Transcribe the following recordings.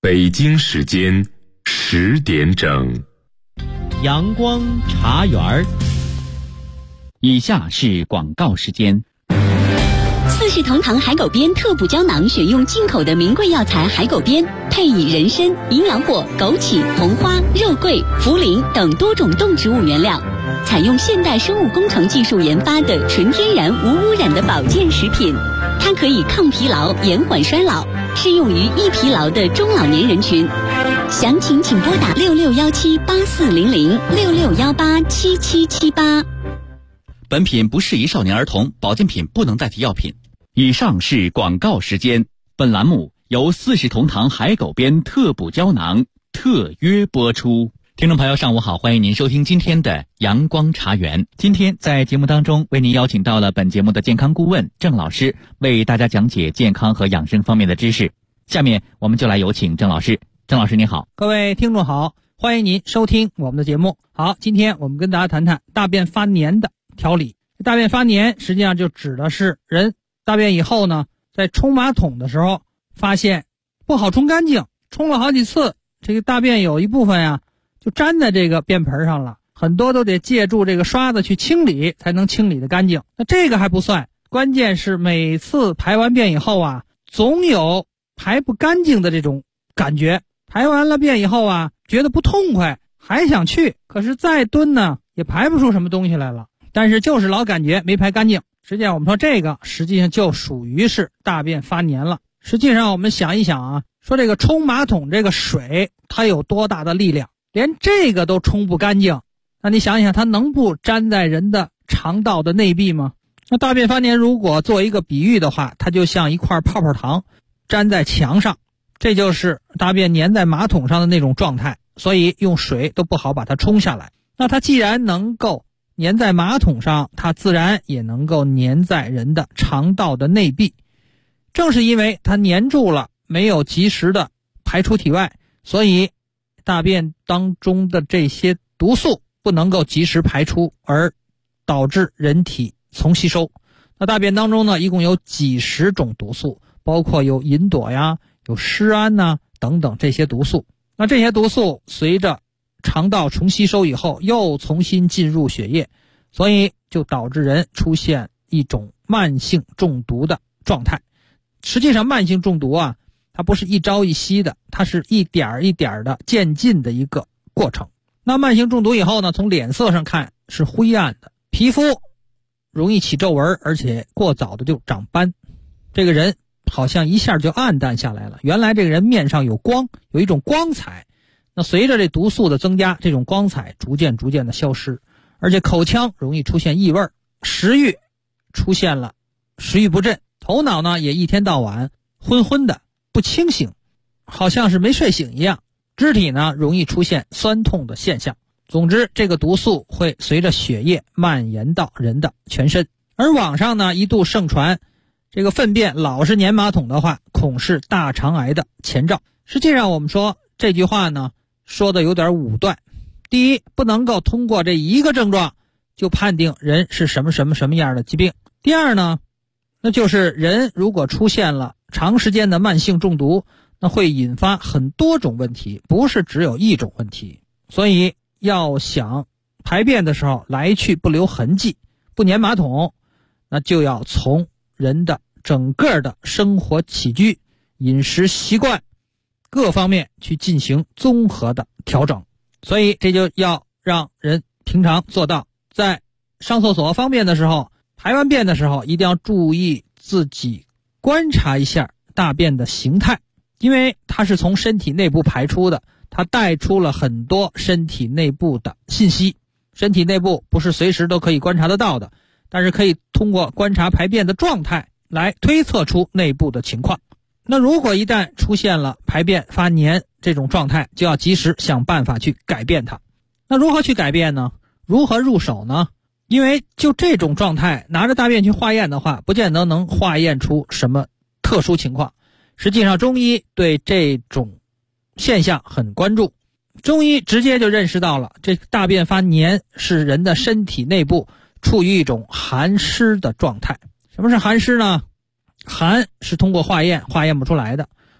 北京时间10点整。 阳光茶园。以下是广告时间。 四世同堂海狗鞭特补胶囊选用进口的名贵药材海狗鞭，配以人参、营养果、枸杞、红花、肉桂、茯苓等多种动植物原料，采用现代生物工程技术研发的纯天然无污染的保健食品。它可以抗疲劳、延缓衰老，适用于易疲劳的中老年人群。详情请拨打6617840066187778。 本品不适宜少年儿童，保健品不能代替药品。以上是广告时间。本栏目由四世同堂海狗鞭特补胶囊特约播出。听众朋友上午好，欢迎您收听今天的阳光茶园。今天在节目当中为您邀请到了本节目的健康顾问郑老师，为大家讲解健康和养生方面的知识。下面我们就来有请郑老师。郑老师您好。 各位听众好，欢迎您收听我们的节目。好，今天我们跟大家谈谈大便发黏的调理。大便发黏实际上就指的是人大便以后呢，在冲马桶的时候发现不好冲干净，冲了好几次，这个大便有一部分呀就粘在这个便盆上了，很多都得借助这个刷子去清理才能清理得干净。那这个还不算，关键是每次排完便以后啊，总有排不干净的这种感觉。排完了便以后啊，觉得不痛快，还想去，可是再蹲呢也排不出什么东西来了，但是就是老感觉没排干净。实际上我们说这个实际上就属于是大便发黏了。实际上我们想一想啊，说这个冲马桶这个水它有多大的力量，连这个都冲不干净，那你想一想它能不粘在人的肠道的内壁吗？那大便发黏如果做一个比喻的话，它就像一块泡泡糖粘在墙上，这就是大便粘在马桶上的那种状态，所以用水都不好把它冲下来。那它既然能够粘在马桶上，它自然也能够粘在人的肠道的内壁。正是因为它粘住了，没有及时的排出体外，所以大便当中的这些毒素不能够及时排出，而导致人体丛吸收。那大便当中呢，一共有几十种毒素，包括有吲哚呀、有施胺呐等等这些毒素。那这些毒素随着肠道重吸收以后，又重新进入血液，所以就导致人出现一种慢性中毒的状态。实际上慢性中毒啊，它不是一朝一夕的，它是一点一点的渐进的一个过程。那慢性中毒以后呢，从脸色上看是灰暗的，皮肤容易起皱纹，而且过早的就长斑，这个人好像一下就暗淡下来了。原来这个人面上有光，有一种光彩，那随着这毒素的增加，这种光彩逐渐的消失，而且口腔容易出现异味，食欲出现了食欲不振，头脑呢也一天到晚昏昏的不清醒，好像是没睡醒一样，肢体呢容易出现酸痛的现象。总之这个毒素会随着血液蔓延到人的全身。而网上呢一度盛传这个粪便老是粘马桶的话，恐是大肠癌的前兆。实际上我们说这句话呢说的有点武断。第一，不能够通过这一个症状就判定人是什么样的疾病。第二呢，那就是人如果出现了长时间的慢性中毒，那会引发很多种问题，不是只有一种问题。所以要想排便的时候来去不留痕迹，不粘马桶，那就要从人的整个的生活起居、饮食习惯各方面去进行综合的调整。所以这就要让人平常做到，在上厕所方便的时候，排完便的时候，一定要注意自己观察一下大便的形态，因为它是从身体内部排出的，它带出了很多身体内部的信息。身体内部不是随时都可以观察得到的，但是可以通过观察排便的状态来推测出内部的情况。那如果一旦出现了排便发黏这种状态，就要及时想办法去改变它。那如何去改变呢？如何入手呢？因为就这种状态拿着大便去化验的话，不见得能化验出什么特殊情况。实际上中医对这种现象很关注，中医直接就认识到了这大便发黏是人的身体内部处于一种寒湿的状态。什么是寒湿呢？寒是通过化验不出来的，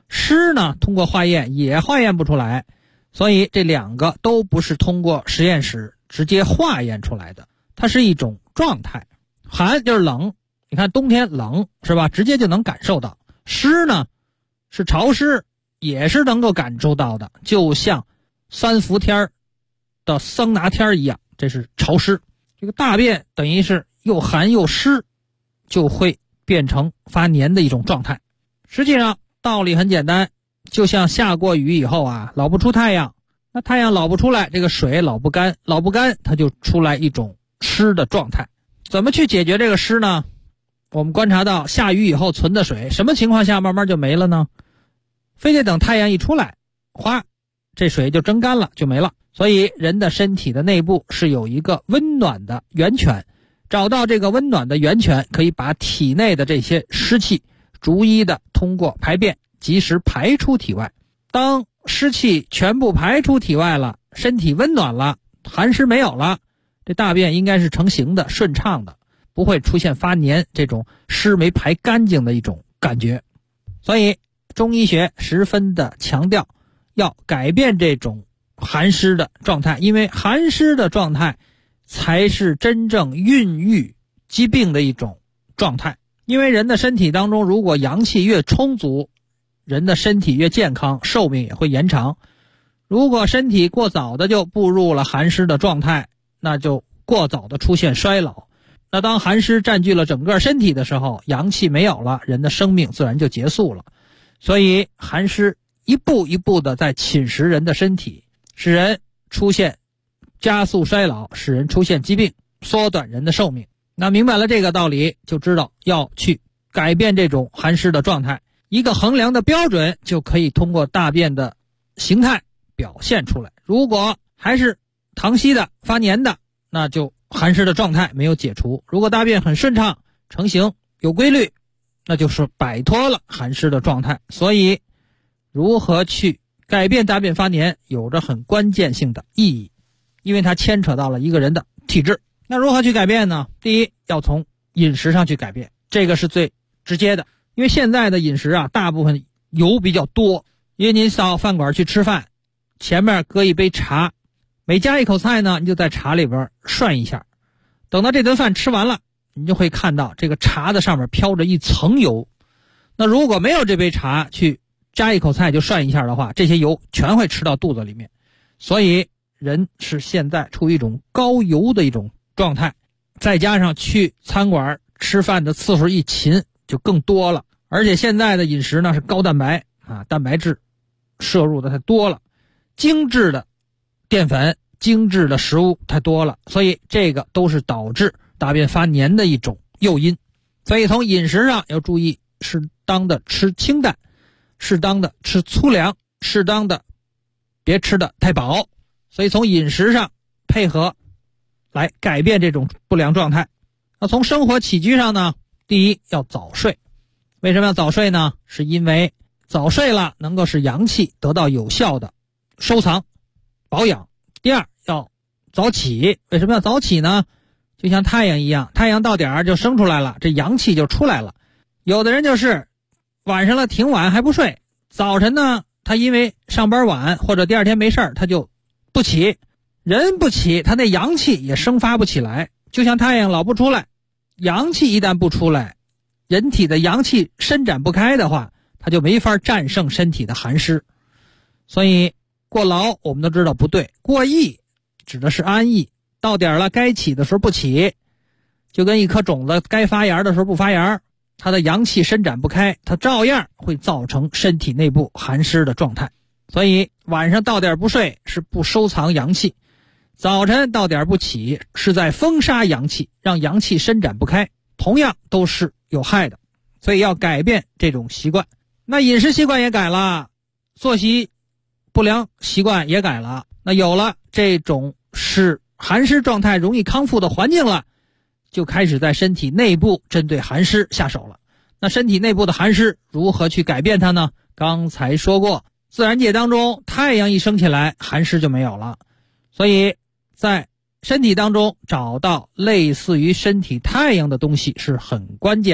湿呢，通过化验也化验不出来，所以这两个都不是通过实验室直接化验出来的，它是一种状态。寒就是冷，你看冬天冷是吧，直接就能感受到。湿呢是潮湿，也是能够感受到的，就像三伏天的桑拿天一样，这是潮湿。这个大便等于是又寒又湿，就会变成发黏的一种状态。实际上道理很简单，就像下过雨以后啊，老不出太阳，那太阳老不出来，这个水老不干，它就出来一种湿的状态。怎么去解决这个湿呢？我们观察到下雨以后存的水什么情况下慢慢就没了呢？非得等太阳一出来，哗，这水就蒸干了，就没了。所以人的身体的内部是有一个温暖的源泉，找到这个温暖的源泉，可以把体内的这些湿气逐一的通过排便及时排出体外。当湿气全部排出体外了，身体温暖了，寒湿没有了，这大便应该是成型的、顺畅的，不会出现发黏这种湿没排干净的一种感觉。所以中医学十分的强调要改变这种寒湿的状态，因为寒湿的状态才是真正孕育疾病的一种状态。因为人的身体当中，如果阳气越充足，人的身体越健康，寿命也会延长。如果身体过早的就步入了寒湿的状态，那就过早的出现衰老。那当寒湿占据了整个身体的时候，阳气没有了，人的生命自然就结束了。所以寒湿一步一步的在侵蚀人的身体，使人出现加速衰老，使人出现疾病，缩短人的寿命。那明白了这个道理，就知道要去改变这种寒湿的状态。一个衡量的标准就可以通过大便的形态表现出来。如果还是溏稀的、发黏的，那就寒湿的状态没有解除。如果大便很顺畅、成型、有规律，那就是摆脱了寒湿的状态。所以如何去改变大便发黏有着很关键性的意义，因为它牵扯到了一个人的体质。那如何去改变呢？第一，要从饮食上去改变，这个是最直接的。因为现在的饮食啊，大部分油比较多。因为您到饭馆去吃饭，前面搁一杯茶，每加一口菜呢，你就在茶里边涮一下。等到这顿饭吃完了，你就会看到这个茶的上面飘着一层油。那如果没有这杯茶去加一口菜就涮一下的话，这些油全会吃到肚子里面。所以人是现在处于一种高油的一种状态，再加上去餐馆吃饭的次数一勤就更多了。而且现在的饮食呢是高蛋白啊，蛋白质摄入的太多了，精致的淀粉、精致的食物太多了，所以这个都是导致大便发黏的一种诱因。所以从饮食上要注意适当的吃清淡，适当的吃粗粮，适当的别吃的太饱。所以从饮食上配合来改变这种不良状态。那从生活起居上呢，第一要早睡。为什么要早睡呢？是因为早睡了能够使阳气得到有效的收藏保养。第二，要早起。为什么要早起呢？就像太阳一样，太阳到点就生出来了，这阳气就出来了。有的人就是晚上了挺晚还不睡，早晨呢他因为上班晚或者第二天没事儿，他就不起。人不起，他那阳气也生发不起来。就像太阳老不出来，阳气一旦不出来，人体的阳气伸展不开的话，他就没法战胜身体的寒湿。所以过劳我们都知道不对，过逸指的是安逸，到点了该起的时候不起，就跟一颗种子该发芽的时候不发芽，它的阳气伸展不开，它照样会造成身体内部寒湿的状态。所以晚上到点不睡是不收藏阳气，早晨到点不起是在封杀阳气，让阳气伸展不开，同样都是有害的。所以要改变这种习惯。那饮食习惯也改了，作息不良习惯也改了，那有了这种使寒湿状态容易康复的环境了，就开始在身体内部针对寒湿下手了。那身体内部的寒湿如何去改变它呢？刚才说过，自然界当中太阳一升起来，寒湿就没有了。所以在身体当中找到类似于身体太阳的东西是很关键的。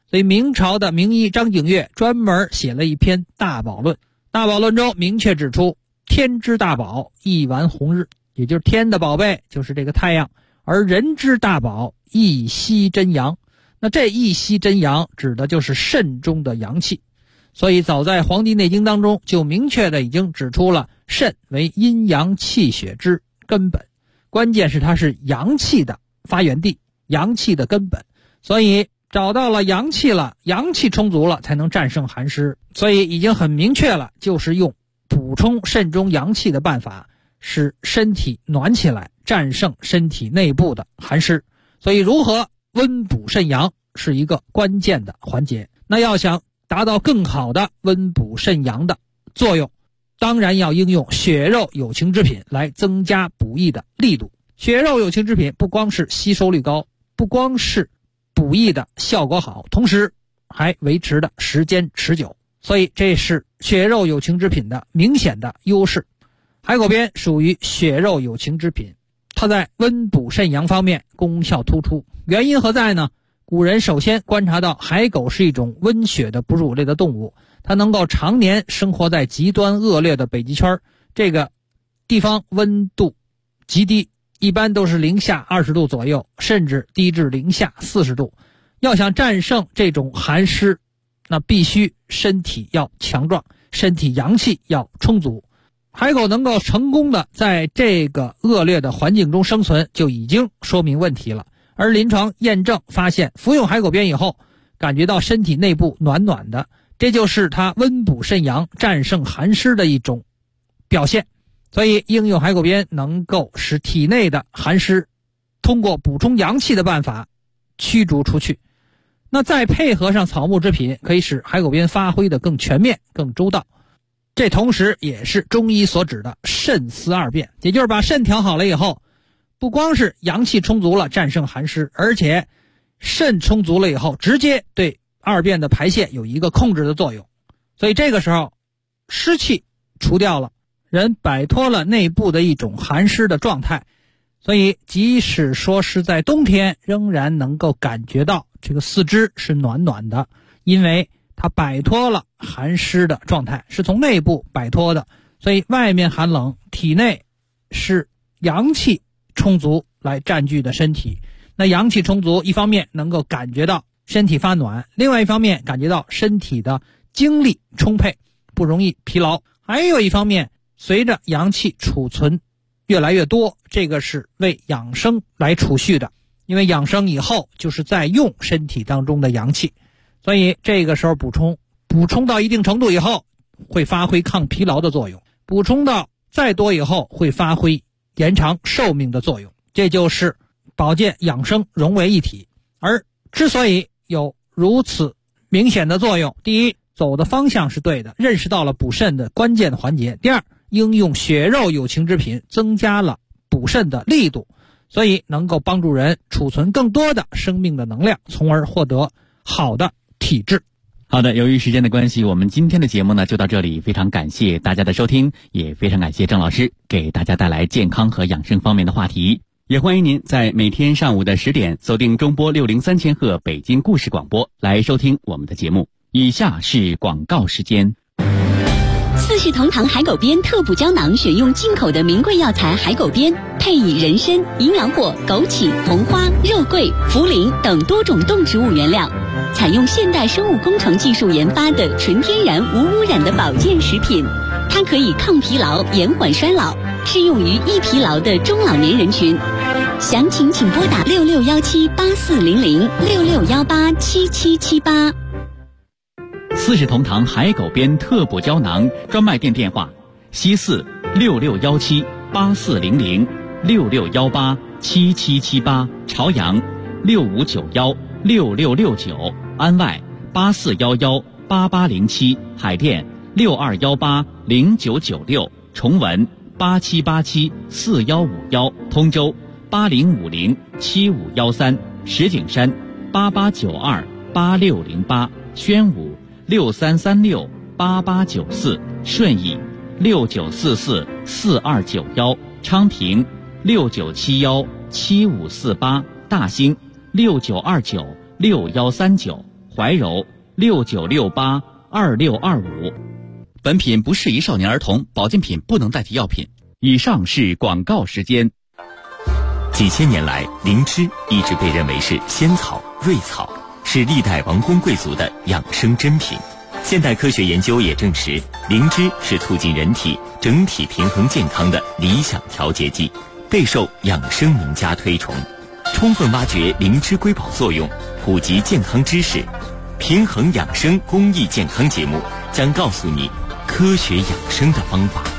所以明朝的名医张景岳专门写了一篇《大宝论》，《大宝论》中明确指出，天之大宝，一丸红日，也就是天的宝贝就是这个太阳，而人之大宝，一息真阳。那这一息真阳指的就是肾中的阳气。所以早在《黄帝内经》当中就明确的已经指出了肾为阴阳气血之根本，关键是它是阳气的发源地，阳气的根本。所以找到了阳气了，阳气充足了才能战胜寒湿，所以已经很明确了，就是用补充肾中阳气的办法使身体暖起来，战胜身体内部的寒湿。所以如何温补肾阳是一个关键的环节。那要想达到更好的温补肾阳的作用，当然要应用血肉有情之品来增加补益的力度。血肉有情之品不光是吸收率高，不光是补益的效果好，同时还维持的时间持久，所以这是血肉有情之品的明显的优势。海狗鞭属于血肉有情之品，它在温补肾阳方面功效突出。原因何在呢？古人首先观察到海狗是一种温血的哺乳类的动物，它能够常年生活在极端恶劣的北极圈，这个地方温度极低，一般都是零下20度左右，甚至低至零下40度。要想战胜这种寒湿，那必须身体要强壮，身体阳气要充足。海狗能够成功的在这个恶劣的环境中生存，就已经说明问题了。而临床验证发现，服用海狗鞭以后，感觉到身体内部暖暖的，这就是它温补肾阳、战胜寒湿的一种表现。所以应用海狗鞭能够使体内的寒湿通过补充阳气的办法驱逐出去。那再配合上草木之品，可以使海狗鞭发挥的更全面、更周到。这同时也是中医所指的肾司二便，也就是把肾调好了以后，不光是阳气充足了战胜寒湿，而且肾充足了以后直接对二便的排泄有一个控制的作用。所以这个时候湿气除掉了，人摆脱了内部的一种寒湿的状态，所以即使说是在冬天仍然能够感觉到这个四肢是暖暖的，因为它摆脱了寒湿的状态，是从内部摆脱的。所以外面寒冷，体内是阳气充足来占据的身体。那阳气充足，一方面能够感觉到身体发暖，另外一方面感觉到身体的精力充沛，不容易疲劳。还有一方面，随着阳气储存越来越多，这个是为养生来储蓄的，因为养生以后就是在用身体当中的阳气，所以这个时候补充到一定程度以后，会发挥抗疲劳的作用，补充到再多以后会发挥延长寿命的作用。这就是保健养生融为一体。而之所以有如此明显的作用，第一，走的方向是对的，认识到了补肾的关键的环节；第二，应用血肉有情之品，增加了补肾的力度，所以能够帮助人储存更多的生命的能量，从而获得好的体质。 好的，由于时间的关系，我们今天的节目呢就到这里，非常感谢大家的收听，也非常感谢郑老师给大家带来健康和养生方面的话题。也欢迎您在每天上午的10点锁定中波603千赫北京故事广播来收听我们的节目。以下是广告时间。 四世同堂海狗鞭特补胶囊选用进口的名贵药材海狗鞭，配以人参、银耳果、枸杞、红花、肉桂、茯苓等多种动植物原料，采用现代生物工程技术研发的纯天然无污染的保健食品。它可以抗疲劳、延缓衰老，适用于易疲劳的中老年人群。详情请拨打6617840066187778。 四世同堂海狗鞭特补胶囊专卖店电话：74 66178400 66187778，朝阳6591 6669，安外8411 8807，海淀6218 0996，重文8787 4151，通州8050 7513，石景山8892 8608，宣武6336 8894，顺义6944 4291，昌平6971 7548，大兴6929 6139， 怀柔69682625。本品不适宜少年儿童，保健品不能代替药品。以上是广告时间。 几千年来，灵芝一直被认为是仙草、瑞草，是历代王公贵族的养生珍品。现代科学研究也证实，灵芝是促进人体整体平衡健康的理想调节剂，备受养生名家推崇。充分挖掘灵芝瑰宝作用，普及健康知识，平衡养生公益健康节目将告诉你科学养生的方法。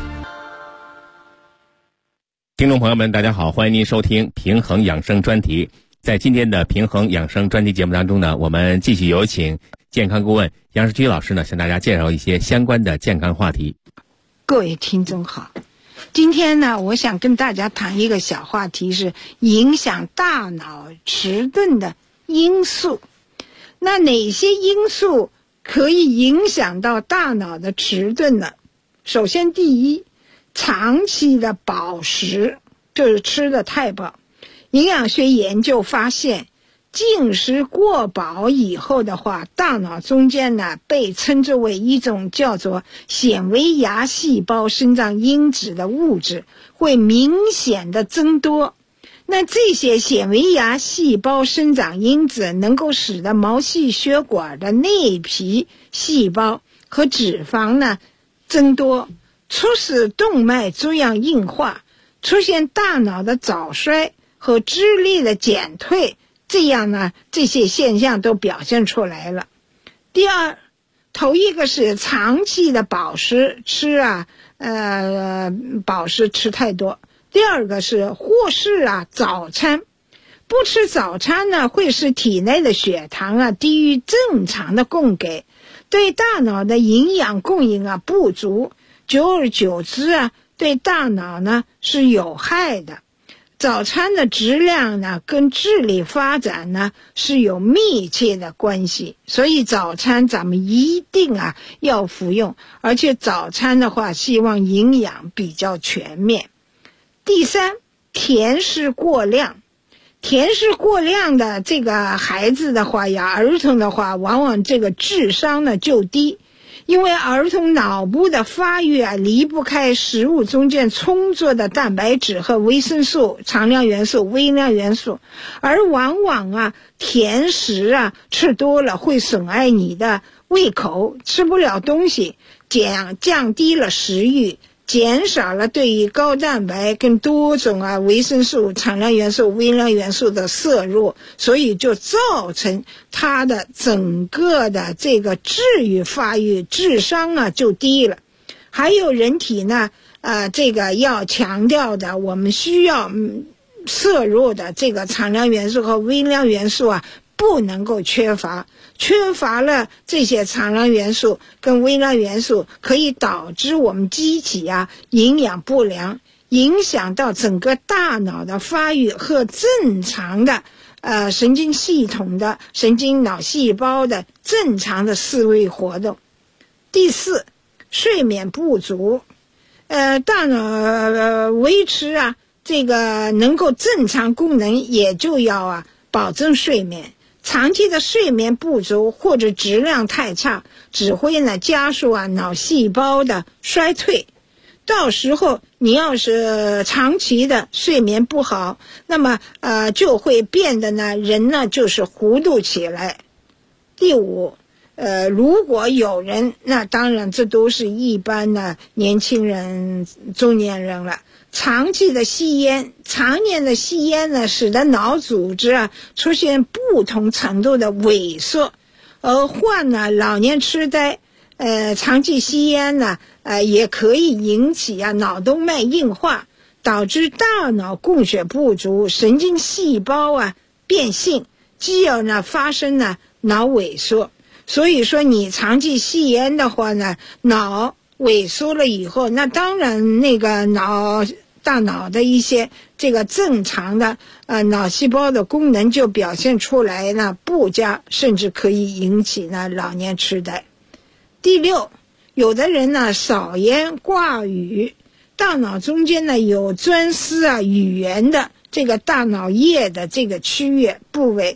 听众朋友们，大家好，欢迎您收听平衡养生专题。在今天的平衡养生专题节目当中呢，我们继续有请健康顾问杨世居老师呢，向大家介绍一些相关的健康话题。 各位听众好，今天呢，我想跟大家谈一个小话题，是影响大脑迟钝的因素。那哪些因素可以影响到大脑的迟钝呢？首先，第一，长期的饱食，就是吃的太饱。营养学研究发现，进食过饱以后的话，大脑中间呢被称之为一种叫做显微芽细胞生长因子的物质会明显的增多。那这些显微芽细胞生长因子能够使得毛细血管的内皮细胞和脂肪呢增多，促使动脉粥样硬化，出现大脑的早衰和智力的减退，这样呢，这些现象都表现出来了。第二，头一个是长期的饱食吃饱食吃太多。第二个是忽视早餐，不吃早餐呢，会使体内的血糖低于正常的供给，对大脑的营养供应不足，久而久之对大脑呢是有害的。早餐的质量呢跟智力发展呢是有密切的关系，所以早餐咱们一定要服用，而且早餐的话希望营养比较全面。第三，甜食过量。甜食过量的这个孩子的话儿童的话，往往这个智商呢就低，因为儿童脑部的发育离不开食物中间充足的蛋白质和维生素、常量元素、微量元素，而往往甜食吃多了会损害你的胃口，吃不了东西，降低了食欲，减少了对于高蛋白跟多种维生素、常量元素、微量元素的摄入，所以就造成他的整个的这个智育发育、智商就低了。还有人体呢，这个要强调的，我们需要摄入的这个常量元素和微量元素不能够缺乏了这些常量元素跟微量元素，可以导致我们机体营养不良，影响到整个大脑的发育和正常的神经系统的神经脑细胞的正常的思维活动。第四，睡眠不足。大脑维持这个能够正常功能，也就要保证睡眠。长期的睡眠不足或者质量太差，只会呢加速脑细胞的衰退。到时候你要是长期的睡眠不好，那么就会变得呢人呢就是糊涂起来。第五，如果有人，那当然这都是一般的年轻人、中年人了，长期的吸烟，常年的吸烟呢，使得脑组织出现不同程度的萎缩，而患老年痴呆。长期吸烟呢，也可以引起脑动脉硬化，导致大脑供血不足，神经细胞变性，继而呢发生脑萎缩。所以说你长期吸烟的话呢，脑萎缩了以后，那当然那个大脑的一些这个正常的脑细胞的功能就表现出来呢不佳，甚至可以引起老年痴呆。第六，有的人呢少言挂语，大脑中间呢有专司语言的这个大脑叶的这个区域部位，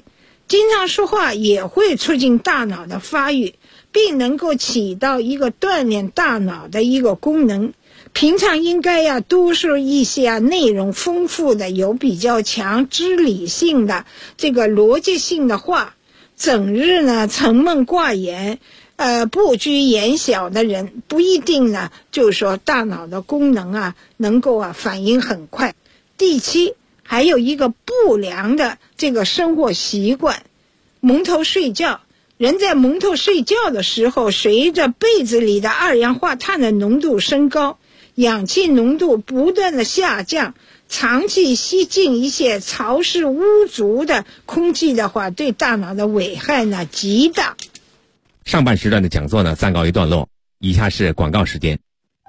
经常说话也会促进大脑的发育，并能够起到一个锻炼大脑的一个功能。平常应该多说一些内容丰富的、有比较强知理性的、这个逻辑性的话。整日呢沉闷挂言，不拘言小的人不一定呢，就是说大脑的功能能够反应很快。第七，还有一个不良的这个生活习惯，蒙头睡觉。人在蒙头睡觉的时候，随着被子里的二氧化碳的浓度升高，氧气浓度不断的下降，长期吸进一些潮湿污浊的空气的话，对大脑的危害呢极大。 上半时段的讲座呢暂告一段落，以下是广告时间。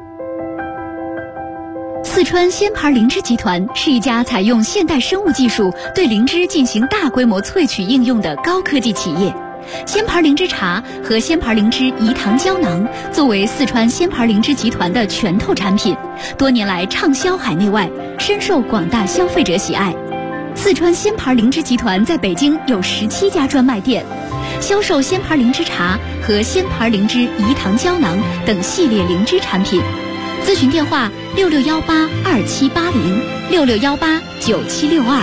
四川仙牌灵芝集团是一家采用现代生物技术对灵芝进行大规模萃取应用的高科技企业。仙牌灵芝茶和仙牌灵芝饴糖胶囊作为四川仙牌灵芝集团的拳头产品，多年来畅销海内外，深受广大消费者喜爱。四川仙牌灵芝集团在北京有17家专卖店，销售仙牌灵芝茶和仙牌灵芝饴糖胶囊等系列灵芝产品。咨询电话66182780，66189762。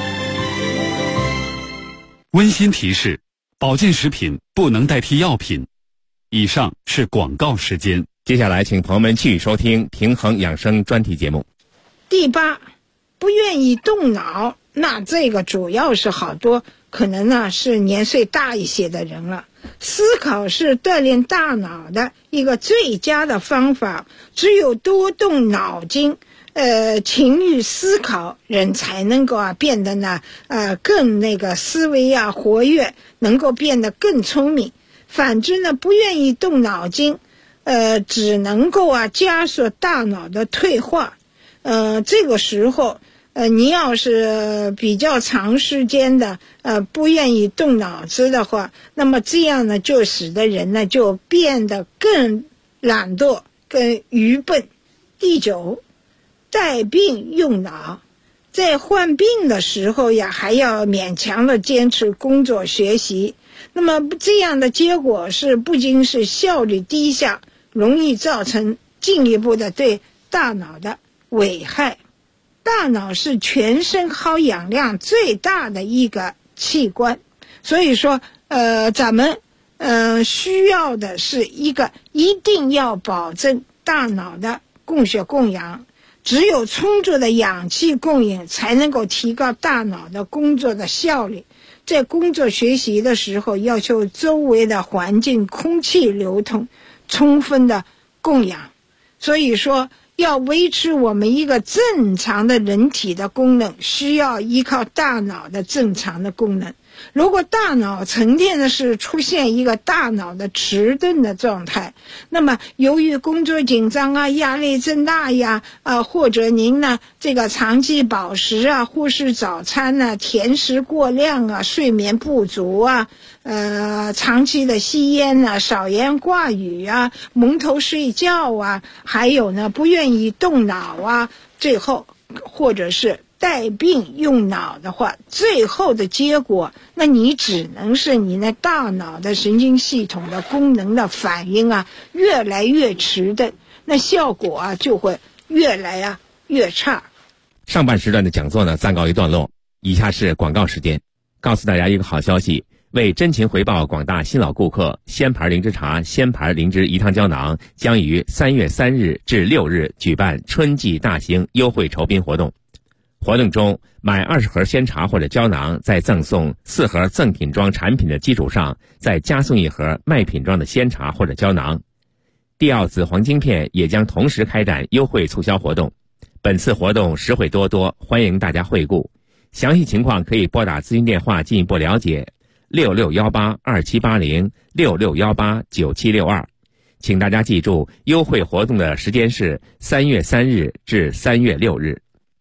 温馨提示：保健食品不能代替药品。以上是广告时间。 接下来请朋友们继续收听平衡养生专题节目。 第八，不愿意动脑，那这个主要是好多可能呢是年岁大一些的人了。思考是锻炼大脑的一个最佳的方法，只有多动脑筋，勤于思考，人才能够变得呢更思维活跃，能够变得更聪明。反之呢，不愿意动脑筋，只能够加速大脑的退化。这个时候你要是比较长时间的不愿意动脑子的话，那么这样呢就使得人呢就变得更懒惰、更愚笨。第九，带病用脑，在患病的时候还要勉强的坚持工作学习，那么这样的结果是不仅是效率低下，容易造成进一步的对大脑的危害。大脑是全身耗氧量最大的一个器官，所以说咱们需要的是一定要保证大脑的供血供氧，只有充足的氧气供应才能够提高大脑的工作的效率。在工作学习的时候，要求周围的环境空气流通，充分的供氧。所以说要维持我们一个正常的人体的功能，需要依靠大脑的正常的功能。如果大脑成天的是出现一个大脑的迟钝的状态，那么由于工作紧张压力增大或者您呢这个长期暴食忽视早餐甜食过量睡眠不足长期的吸烟少言挂语蒙头睡觉还有呢不愿意动脑最后或者是带病用脑的话，最后的结果，那你只能是你的大脑的神经系统的功能的反应越来越迟钝，那效果就会越来越差。 上半时段的讲座呢暂告一段落，以下是广告时间。告诉大家一个好消息，为真情回报广大新老顾客，仙牌灵芝茶、仙牌灵芝饴糖胶囊将于3月3日至6日举办春季大型优惠酬宾活动。活动中，买20盒鲜茶或者胶囊，在赠送4盒赠品装产品的基础上，再加送1盒卖品装的鲜茶或者胶囊。帝奥紫黄晶片也将同时开展优惠促销活动。本次活动实惠多多，欢迎大家惠顾。详细情况可以拨打咨询电话进一步了解，66182780，66189762。请大家记住，优惠活动的时间是3月3日至3月6日。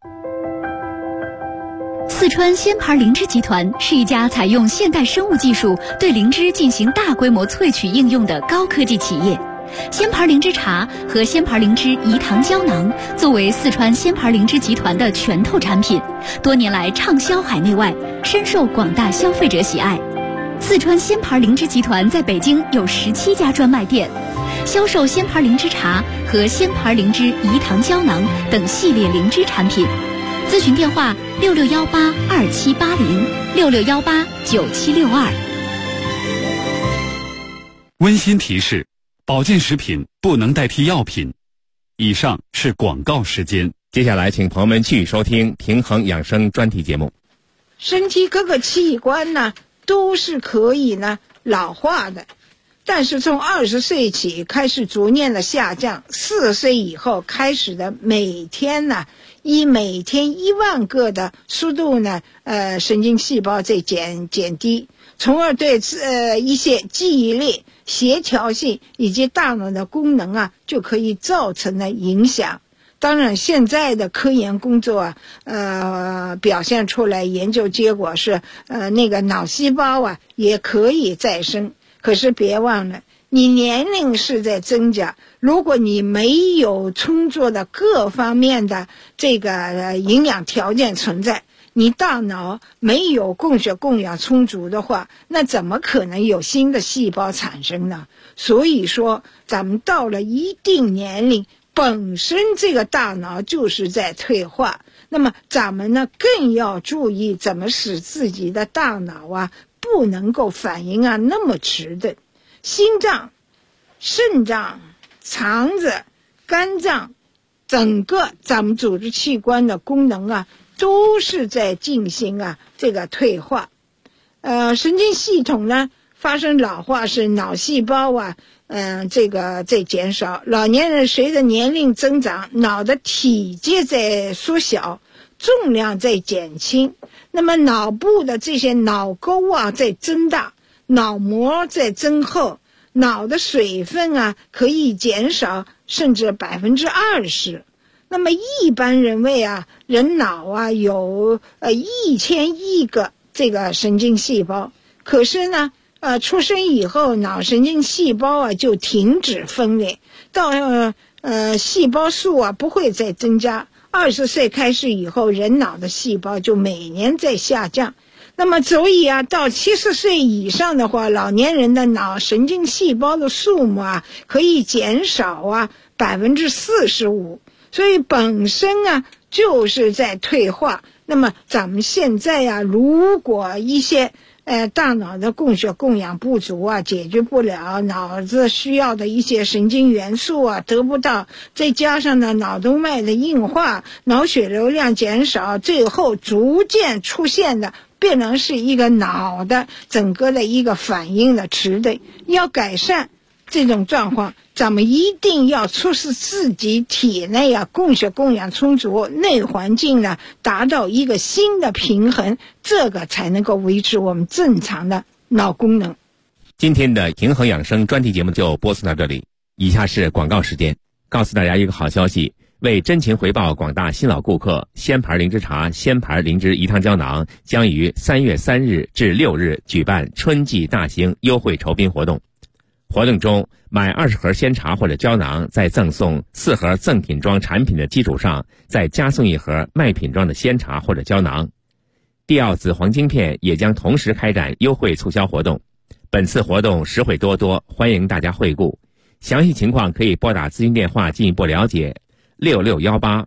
四川仙牌灵芝集团是一家采用现代生物技术对灵芝进行大规模萃取应用的高科技企业。 仙牌灵芝茶和仙牌灵芝饴糖胶囊作为四川仙牌灵芝集团的拳头产品，多年来畅销海内外，深受广大消费者喜爱。四川仙牌灵芝集团在北京有17家专卖店，销售仙牌灵芝茶和仙牌灵芝饴糖胶囊等系列灵芝产品。咨询电话66182780，66189762。 温馨提示：保健食品不能代替药品。以上是广告时间。 接下来，请朋友们继续收听平衡养生专题节目。 身体各个器官呢都是可以呢老化的，但是从20岁起开始逐年的下降，40岁以后开始的每天以每天1万个的速度呢，神经细胞在减低，从而对一些记忆力、协调性以及大脑的功能就可以造成的影响。当然，现在的科研工作表现出来，研究结果是那个脑细胞也可以再生。可是别忘了，你年龄是在增加，如果你没有充足的各方面的这个营养条件存在，你大脑没有供血供氧充足的话，那怎么可能有新的细胞产生呢？所以说，咱们到了一定年龄，本身这个大脑就是在退化，那么咱们呢更要注意怎么使自己的大脑不能够反应那么迟钝。心脏、肾脏、肠子、肝脏，整个咱们组织器官的功能都是在进行这个退化。神经系统呢发生老化是脑细胞这个在减少，老年人随着年龄增长，脑的体积在缩小，重量在减轻，那么脑部的这些脑沟在增大，脑膜在增厚，脑的水分可以减少甚至20%。那么一般认为人脑有1000亿个这个神经细胞，可是呢出生以后脑神经细胞就停止分裂，到细胞数不会再增加。20岁开始以后，人脑的细胞就每年在下降。那么所以到70岁以上的话，老年人的脑神经细胞的数目可以减少45%。所以本身就是在退化。那么咱们现在如果一些大脑的供血供氧不足解决不了，脑子需要的一些神经元素得不到，再加上呢脑动脉的硬化，脑血流量减少，最后逐渐出现的变成是一个脑的整个的一个反应的迟钝。要改善这种状况，咱们一定要促使自己体内供血供氧充足，内环境呢达到一个新的平衡，这个才能够维持我们正常的脑功能。 今天的平衡养生专题节目就播送到这里，以下是广告时间。告诉大家一个好消息，为真情回报广大新老顾客，仙牌灵芝茶、仙牌灵芝饴糖胶囊将于3月3日至6日举办春季大型优惠酬宾活动。活动中，买20盒鲜茶或者胶囊，在赠送4盒赠品装产品的基础上，再加送1盒卖品装的鲜茶或者胶囊。帝奥紫黄晶片也将同时开展优惠促销活动。本次活动实惠多多，欢迎大家惠顾。详细情况可以拨打咨询电话进一步了解，6618